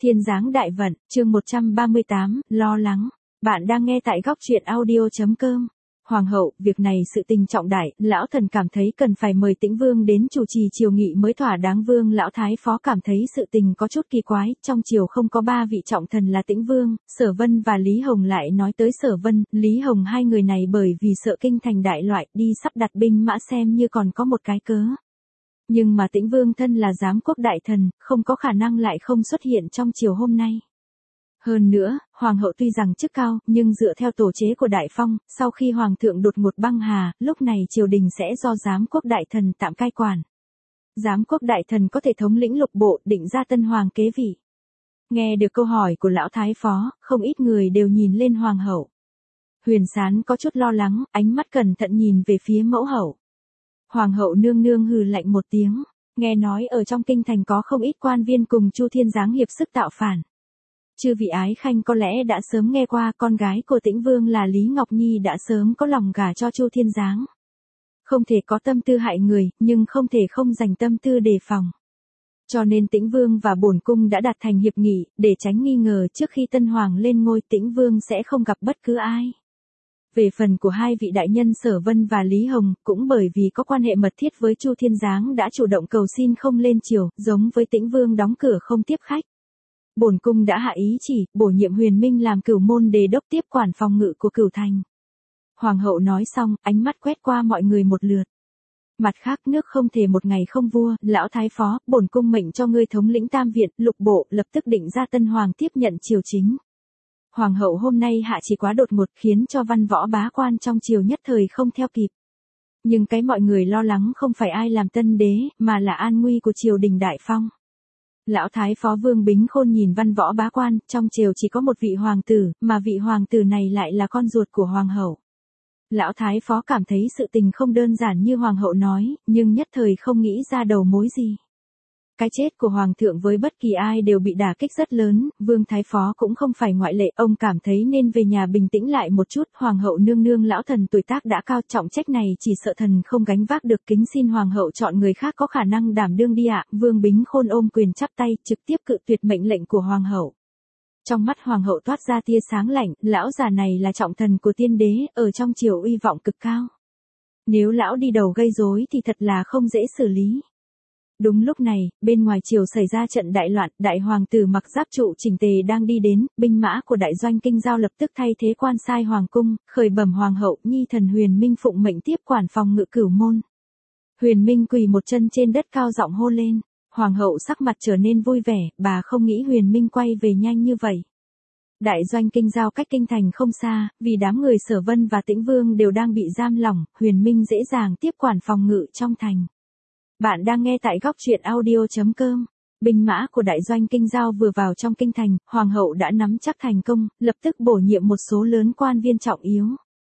Thiên giáng đại vận, chương 138, lo lắng. Bạn đang nghe tại góc truyện audio.com. Hoàng hậu, việc này sự tình trọng đại, lão thần cảm thấy cần phải mời Tĩnh Vương đến chủ trì triều nghị mới thỏa đáng. Vương lão thái phó cảm thấy sự tình có chút kỳ quái, trong triều không có ba vị trọng thần là Tĩnh Vương, Sở Vân và Lý Hồng lại nói tới Sở Vân, Lý Hồng hai người này bởi vì sợ kinh thành đại loại đi sắp đặt binh mã xem như còn có một cái cớ. Nhưng mà Tĩnh Vương thân là giám quốc đại thần, không có khả năng lại không xuất hiện trong triều hôm nay. Hơn nữa, Hoàng hậu tuy rằng chức cao, nhưng dựa theo tổ chế của Đại Phong, sau khi Hoàng thượng đột ngột băng hà, lúc này triều đình sẽ do giám quốc đại thần tạm cai quản. Giám quốc đại thần có thể thống lĩnh lục bộ, định ra tân hoàng kế vị. Nghe được câu hỏi của lão thái phó, không ít người đều nhìn lên Hoàng hậu. Huyền Sán có chút lo lắng, ánh mắt cẩn thận nhìn về phía mẫu hậu. Hoàng hậu nương nương hừ lạnh một tiếng, nghe nói ở trong kinh thành có không ít quan viên cùng Chu Thiên Giáng hiệp sức tạo phản. Chư vị ái khanh có lẽ đã sớm nghe qua con gái của Tĩnh Vương là Lý Ngọc Nhi đã sớm có lòng gả cho Chu Thiên Giáng. Không thể có tâm tư hại người, nhưng không thể không dành tâm tư đề phòng. Cho nên Tĩnh Vương và bổn cung đã đạt thành hiệp nghị, để tránh nghi ngờ trước khi tân hoàng lên ngôi Tĩnh Vương sẽ không gặp bất cứ ai. Về phần của hai vị đại nhân Sở Vân và Lý Hồng, cũng bởi vì có quan hệ mật thiết với Chu Thiên Giáng đã chủ động cầu xin không lên triều, giống với Tĩnh Vương đóng cửa không tiếp khách. Bổn cung đã hạ ý chỉ, bổ nhiệm Huyền Minh làm cửu môn đề đốc tiếp quản phòng ngự của cửu thành. Hoàng hậu nói xong, ánh mắt quét qua mọi người một lượt. Mặt khác nước không thể một ngày không vua, lão thái phó, bổn cung mệnh cho ngươi thống lĩnh tam viện, lục bộ, lập tức định ra tân hoàng tiếp nhận triều chính. Hoàng hậu hôm nay hạ chỉ quá đột ngột khiến cho văn võ bá quan trong triều nhất thời không theo kịp. Nhưng cái mọi người lo lắng không phải ai làm tân đế, mà là an nguy của triều đình Đại Phong. Lão thái phó Vương Bính Khôn nhìn văn võ bá quan, trong triều chỉ có một vị hoàng tử, mà vị hoàng tử này lại là con ruột của hoàng hậu. Lão thái phó cảm thấy sự tình không đơn giản như hoàng hậu nói, nhưng nhất thời không nghĩ ra đầu mối gì. Cái chết của hoàng thượng với bất kỳ ai đều bị đả kích rất lớn, Vương thái phó cũng không phải ngoại lệ, ông cảm thấy nên về nhà bình tĩnh lại một chút. Hoàng hậu nương nương, lão thần tuổi tác đã cao, trọng trách này chỉ sợ thần không gánh vác được, kính xin hoàng hậu chọn người khác có khả năng đảm đương đi ạ. Vương Bính Khôn ôm quyền chắp tay, trực tiếp cự tuyệt mệnh lệnh của hoàng hậu. Trong mắt hoàng hậu toát ra tia sáng lạnh, lão già này là trọng thần của tiên đế, ở trong triều uy vọng cực cao. Nếu lão đi đầu gây rối thì thật là không dễ xử lý. Đúng lúc này, bên ngoài triều xảy ra trận đại loạn, đại hoàng tử mặc giáp trụ chỉnh tề đang đi đến, binh mã của đại doanh Kinh Giao lập tức thay thế quan sai hoàng cung, khởi bẩm hoàng hậu, nhi thần Huyền Minh phụng mệnh tiếp quản phòng ngự cửu môn. Huyền Minh quỳ một chân trên đất cao giọng hô lên, hoàng hậu sắc mặt trở nên vui vẻ, bà không nghĩ Huyền Minh quay về nhanh như vậy. Đại doanh Kinh Giao cách kinh thành không xa, vì đám người Sở Vân và Tĩnh Vương đều đang bị giam lỏng, Huyền Minh dễ dàng tiếp quản phòng ngự trong thành. Bạn đang nghe tại góc truyện audio.com. Binh mã của đại doanh Kinh Giao vừa vào trong kinh thành, hoàng hậu đã nắm chắc thành công, lập tức bổ nhiệm một số lớn quan viên trọng yếu.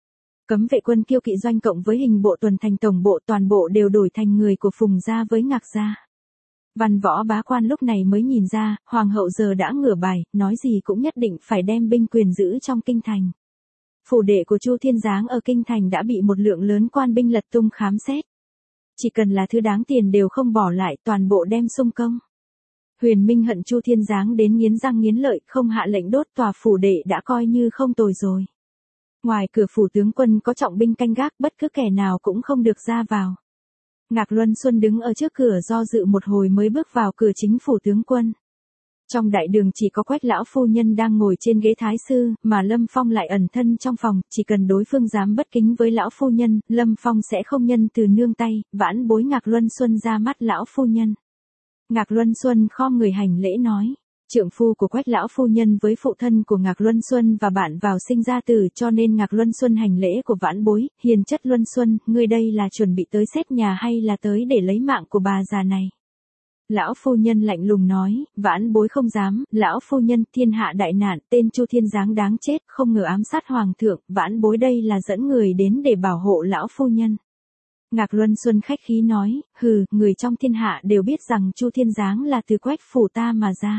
Cấm vệ quân Kiêu Kỵ doanh cộng với hình bộ tuần thành tổng bộ toàn bộ đều đổi thành người của Phùng gia với Ngạc gia. Văn võ bá quan lúc này mới nhìn ra, hoàng hậu giờ đã ngửa bài, nói gì cũng nhất định phải đem binh quyền giữ trong kinh thành. Phủ đệ của Chu Thiên Giáng ở kinh thành đã bị một lượng lớn quan binh lật tung khám xét. Chỉ cần là thứ đáng tiền đều không bỏ lại, toàn bộ đem xung công. Huyền Minh hận Chu Thiên Giáng đến nghiến răng nghiến lợi, không hạ lệnh đốt tòa phủ đệ đã coi như không tồi rồi. Ngoài cửa phủ tướng quân có trọng binh canh gác, bất cứ kẻ nào cũng không được ra vào. Ngạc Luân Xuân đứng ở trước cửa do dự một hồi mới bước vào cửa chính phủ tướng quân. Trong đại đường chỉ có Quách lão phu nhân đang ngồi trên ghế thái sư, mà Lâm Phong lại ẩn thân trong phòng, chỉ cần đối phương dám bất kính với lão phu nhân, Lâm Phong sẽ không nhân từ nương tay, vãn bối Ngạc Luân Xuân ra mắt lão phu nhân. Ngạc Luân Xuân khom người hành lễ nói, trượng phu của Quách lão phu nhân với phụ thân của Ngạc Luân Xuân và bạn vào sinh ra tử, cho nên Ngạc Luân Xuân hành lễ của vãn bối. Hiền chất Luân Xuân, ngươi đây là chuẩn bị tới xét nhà hay là tới để lấy mạng của bà già này? Lão phu nhân lạnh lùng nói, vãn bối không dám, lão phu nhân, thiên hạ đại nạn, tên Chu Thiên Giáng đáng chết, không ngờ ám sát hoàng thượng, vãn bối đây là dẫn người đến để bảo hộ lão phu nhân. Ngạc Luân Xuân khách khí nói, hừ, người trong thiên hạ đều biết rằng Chu Thiên Giáng là từ Quách phủ ta mà ra.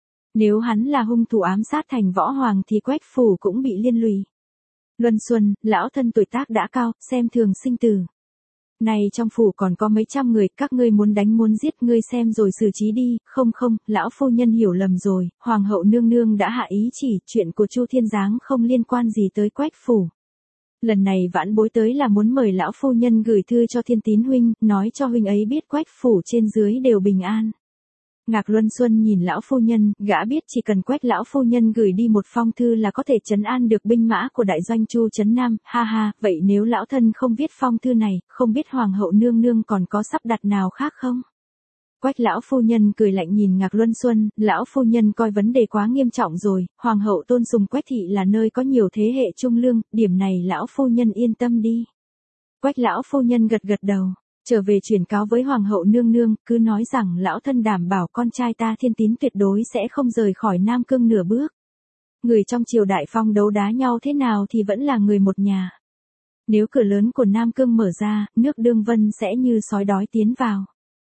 Nếu hắn là hung thủ ám sát thành võ hoàng thì Quách phủ cũng bị liên lụy. Luân Xuân, lão thân tuổi tác đã cao, xem thường sinh tử. Này trong phủ còn có mấy trăm người, các ngươi muốn đánh muốn giết, ngươi xem rồi xử trí đi. Không không, lão phu nhân hiểu lầm rồi, hoàng hậu nương nương đã hạ ý chỉ, chuyện của Chu Thiên Giáng không liên quan gì tới Quách phủ. Lần này vãn bối tới là muốn mời lão phu nhân gửi thư cho Thiên Tín huynh, nói cho huynh ấy biết Quách phủ trên dưới đều bình an. Ngạc Luân Xuân nhìn lão phu nhân, gã biết chỉ cần Quách lão phu nhân gửi đi một phong thư là có thể trấn an được binh mã của đại doanh Chu Trấn Nam, ha ha, vậy nếu lão thân không viết phong thư này, không biết hoàng hậu nương nương còn có sắp đặt nào khác không? Quách lão phu nhân cười lạnh nhìn Ngạc Luân Xuân, lão phu nhân coi vấn đề quá nghiêm trọng rồi, hoàng hậu tôn sùng Quách thị là nơi có nhiều thế hệ trung lương, điểm này lão phu nhân yên tâm đi. Quách lão phu nhân gật gật đầu. Trở về truyền cáo với hoàng hậu nương nương, cứ nói rằng lão thân đảm bảo con trai ta Thiên Tín tuyệt đối sẽ không rời khỏi Nam Cương nửa bước. Người trong triều đại phong đấu đá nhau thế nào thì vẫn là người một nhà. Nếu cửa lớn của Nam Cương mở ra, nước Đương Vân sẽ như sói đói tiến vào.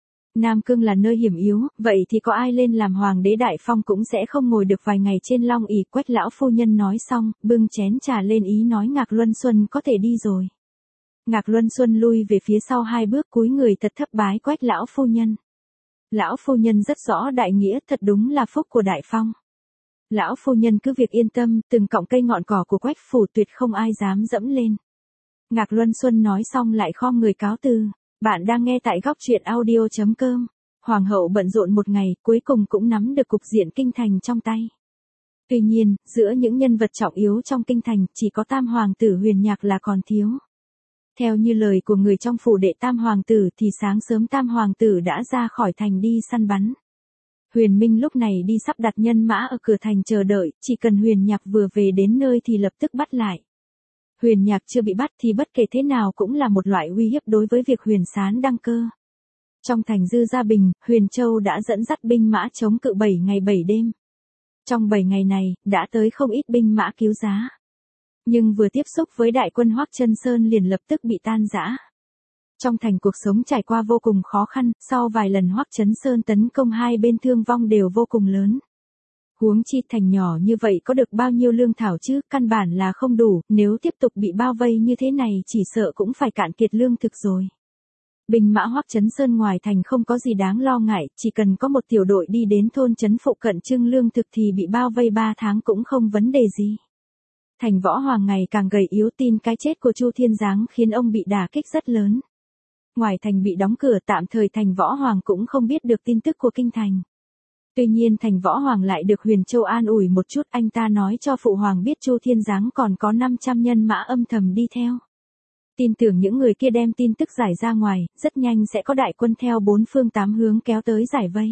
Nam Cương là nơi hiểm yếu, vậy thì có ai lên làm hoàng đế đại phong cũng sẽ không ngồi được vài ngày trên long ỷ. Quách lão phu nhân nói xong, bưng chén trà lên ý nói Ngạc Luân Xuân có thể đi rồi. Ngạc Luân Xuân lui về phía sau 2 bước cúi người thật thấp bái Quách lão phu nhân. Lão phu nhân rất rõ đại nghĩa, thật đúng là phúc của đại phong. Lão phu nhân cứ việc yên tâm, từng cọng cây ngọn cỏ của Quách phủ tuyệt không ai dám dẫm lên. Ngạc Luân Xuân nói xong lại khom người cáo từ. Bạn đang nghe tại góc truyện audio.com. Hoàng hậu bận rộn một ngày, cuối cùng cũng nắm được cục diện kinh thành trong tay. Tuy nhiên, giữa những nhân vật trọng yếu trong kinh thành, chỉ có Tam hoàng tử Huyền Nhạc là còn thiếu. Theo như lời của người trong phủ đệ Tam hoàng tử thì sáng sớm Tam hoàng tử đã ra khỏi thành đi săn bắn. Huyền Minh lúc này đi sắp đặt nhân mã ở cửa thành chờ đợi, chỉ cần Huyền Nhạc vừa về đến nơi thì lập tức bắt lại. Huyền Nhạc chưa bị bắt thì bất kể thế nào cũng là một loại uy hiếp đối với việc Huyền Sán đăng cơ. Trong thành Dư Gia Bình, Huyền Châu đã dẫn dắt binh mã chống cự 7 ngày 7 đêm. Trong 7 ngày này, đã tới không ít binh mã cứu giá. Nhưng vừa tiếp xúc với đại quân Hoắc Chân Sơn liền lập tức bị tan rã. Trong thành cuộc sống trải qua vô cùng khó khăn, sau vài lần Hoắc Chân Sơn tấn công hai bên thương vong đều vô cùng lớn. Huống chi thành nhỏ như vậy có được bao nhiêu lương thảo chứ, căn bản là không đủ, nếu tiếp tục bị bao vây như thế này chỉ sợ cũng phải cạn kiệt lương thực rồi. Binh mã Hoắc Trấn Sơn ngoài thành không có gì đáng lo ngại, chỉ cần có một tiểu đội đi đến thôn trấn phụ cận trưng lương thực thì bị bao vây 3 tháng cũng không vấn đề gì. Thành Võ Hoàng ngày càng gầy yếu, tin cái chết của Chu Thiên Giáng khiến ông bị đả kích rất lớn. Ngoài thành bị đóng cửa tạm thời Thành Võ Hoàng cũng không biết được tin tức của kinh thành. Tuy nhiên Thành Võ Hoàng lại được Huyền Châu an ủi một chút, anh ta nói cho Phụ Hoàng biết Chu Thiên Giáng còn có 500 nhân mã âm thầm đi theo. Tin tưởng những người kia đem tin tức giải ra ngoài, rất nhanh sẽ có đại quân theo 4 phương 8 hướng kéo tới giải vây.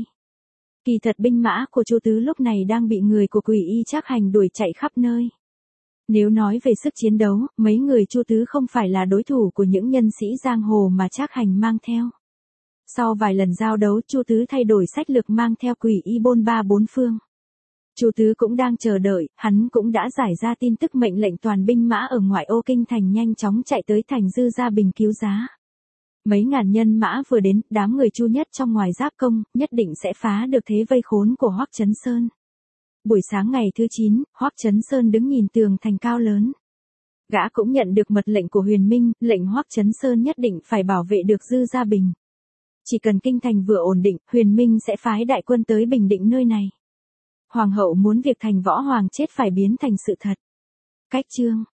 Kỳ thật binh mã của Chu Tứ lúc này đang bị người của Quỷ Y Trác Hành đuổi chạy khắp nơi. Nếu nói về sức chiến đấu, mấy người Chu Tứ không phải là đối thủ của những nhân sĩ giang hồ mà Trác Hành mang theo. Sau vài lần giao đấu, Chu Tứ thay đổi sách lược mang theo Quỷ Y bôn ba 4 phương. Chu Tứ cũng đang chờ đợi, hắn cũng đã giải ra tin tức mệnh lệnh toàn binh mã ở ngoại ô kinh thành nhanh chóng chạy tới thành Dư Gia Bình cứu giá. Mấy ngàn nhân mã vừa đến, đám người Chu Nhất trong ngoài giáp công, nhất định sẽ phá được thế vây khốn của Hoắc Trấn Sơn. Buổi sáng ngày thứ 9, Hoắc Trấn Sơn đứng nhìn tường thành cao lớn. Gã cũng nhận được mật lệnh của Huyền Minh, lệnh Hoắc Trấn Sơn nhất định phải bảo vệ được Dư Gia Bình. Chỉ cần kinh thành vừa ổn định, Huyền Minh sẽ phái đại quân tới bình định nơi này. Hoàng hậu muốn việc Thành Võ Hoàng chết phải biến thành sự thật. Cách chương